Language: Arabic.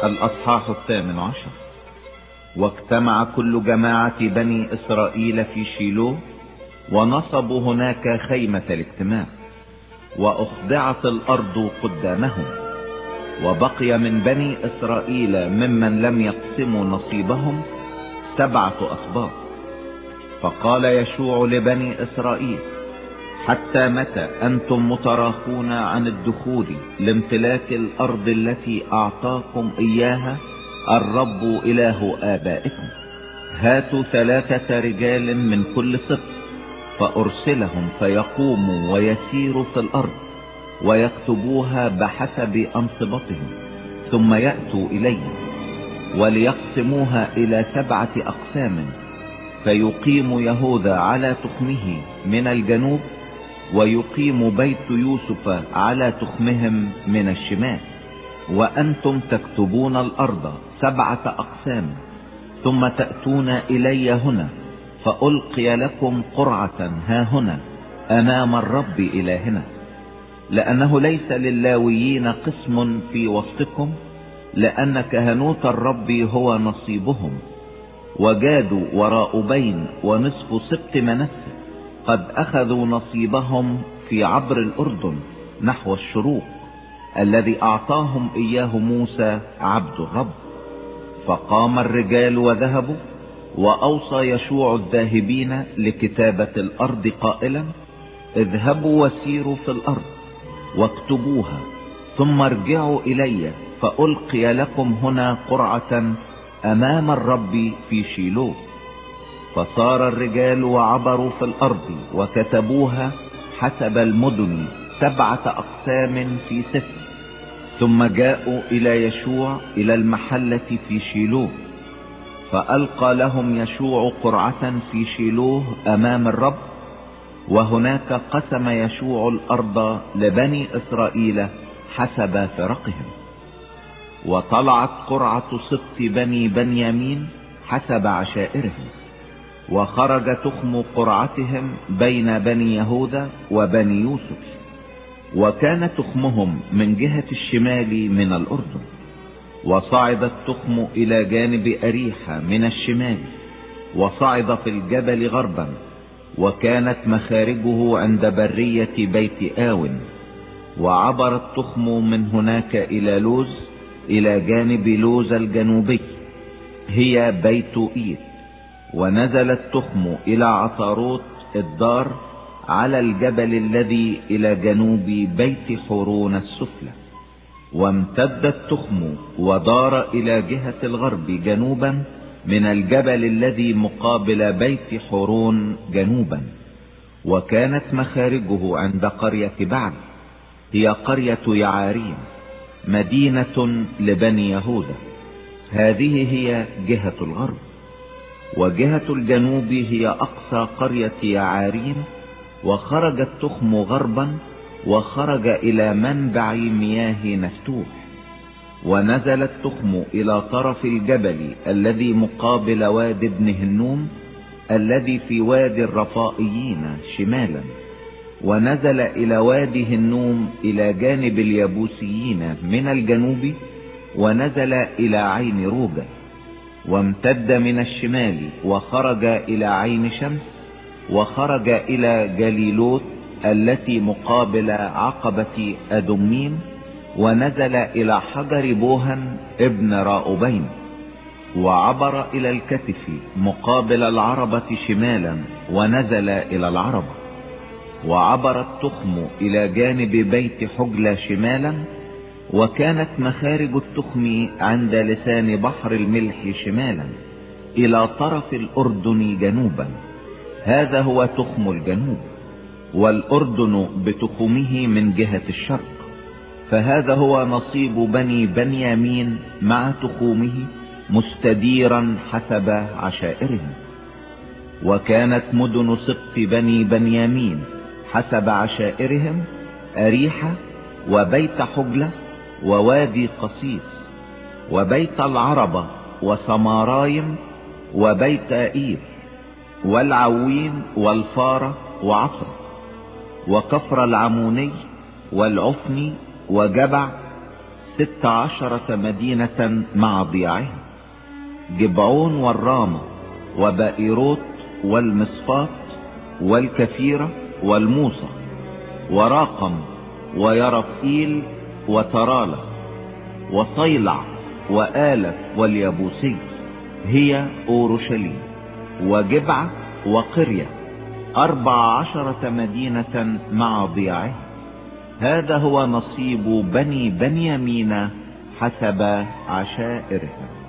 الأصحاح 18. واجتمع كل جماعة بني إسرائيل في شيلوه، ونصبوا هناك خيمة الاجتماع، وأخضعت الأرض قدامهم. وبقي من بني إسرائيل ممن لم يقسموا نصيبهم 7 أسباط. فقال يشوع لبني إسرائيل: حتى متى أنتم متراخون عن الدخول لامتلاك الأرض التي أعطاكم إياها الرب إله آبائكم؟ هاتوا 3 رجال من كل سبط، فأرسلهم فيقوموا ويسيروا في الأرض ويكتبوها بحسب أنصبتهم، ثم يأتوا إلي وليقسموها إلى 7 أقسام، فيقيم يهوذا على تخمه من الجنوب، ويقيم بيت يوسف على تخمهم من الشمال. وأنتم تكتبون الأرض 7 أقسام، ثم تأتون إلي هنا، فألقي لكم قرعة ها هنا أمام الرب إلهنا، لأنه ليس للاويين قسم في وسطكم، لأن كهنوت الرب هو نصيبهم. وجاد وراؤبين ونصف سبط منسى قد أخذوا نصيبهم في عبر الأردن نحو الشروق، الذي أعطاهم إياه موسى عبد الرب. فقام الرجال وذهبوا، وأوصى يشوع الذاهبين لكتابة الأرض قائلا: اذهبوا وسيروا في الأرض واكتبوها، ثم ارجعوا إلي، فألقي لكم هنا قرعة أمام الرب في شيلوه. فصار الرجال وعبروا في الأرض وكتبوها حسب المدن 7 أقسام في سفر. ثم جاءوا إلى يشوع إلى المحلة في شيلوه، فألقى لهم يشوع قرعة في شيلوه أمام الرب، وهناك قسم يشوع الأرض لبني إسرائيل حسب فرقهم. وطلعت قرعة سبط بني بنيامين حسب عشائرهم، وخرج تخم قرعتهم بين بني يهوذا وبني يوسف. وكان تخمهم من جهة الشمال من الأردن، وصعد التخم إلى جانب أريحة من الشمال، وصعد في الجبل غربا، وكانت مخارجه عند برية بيت آون. وعبر التخم من هناك إلى لوز، إلى جانب لوز الجنوبي، هي بيت إير. ونزل التخم إلى عطاروت الدار على الجبل الذي إلى جنوب بيت حورون السفلى. وامتد التخم ودار إلى جهة الغرب جنوبا من الجبل الذي مقابل بيت حورون جنوبا. وكانت مخارجه عند قرية بعل، هي قرية يعاريم، مدينة لبني يهوذا. هذه هي جهة الغرب. وجهة الجنوب هي أقصى قرية يعاريم. وخرج التخم غربا، وخرج إلى منبع مياه نفتوح. ونزل التخم إلى طرف الجبل الذي مقابل وادي ابن هنوم، الذي في وادي الرفائيين شمالا. ونزل إلى وادي هنوم إلى جانب اليبوسيين من الجنوب، ونزل إلى عين روجة. وامتد من الشمال وخرج إلى عين شمس، وخرج إلى جليلوت التي مقابل عقبة أدميم، ونزل إلى حجر بوهن ابن راؤبين. وعبر إلى الكتف مقابل العربة شمالا، ونزل إلى العربة. وعبر التخم إلى جانب بيت حجلة شمالا. وكانت مخارج التخم عند لسان بحر الملح شمالا إلى طرف الأردن جنوبا. هذا هو تخم الجنوب، والأردن بتخمه من جهة الشرق. فهذا هو نصيب بني بنيامين مع تخومه مستديرا حسب عشائرهم. وكانت مدن سبط بني بنيامين حسب عشائرهم: أريحة، وبيت حجلة، ووادي قصيص، وبيت العربة، وسمارايم، وبيت إير، والعوين، والفارة، وعصر، وكفر العموني، والعفني، وجبع، 16 مدينة مع ضياعها: جبعون والرامة وبائروت والمصفات والكفيرة والموصى وراقم ويرفئيل وترالة وصيلع وآلف واليابوسي، هي أورشليم وجبعة وقرية، 14 مدينة مع ضياعها. هذا هو نصيب بني بنيامين حسب عشائرهم.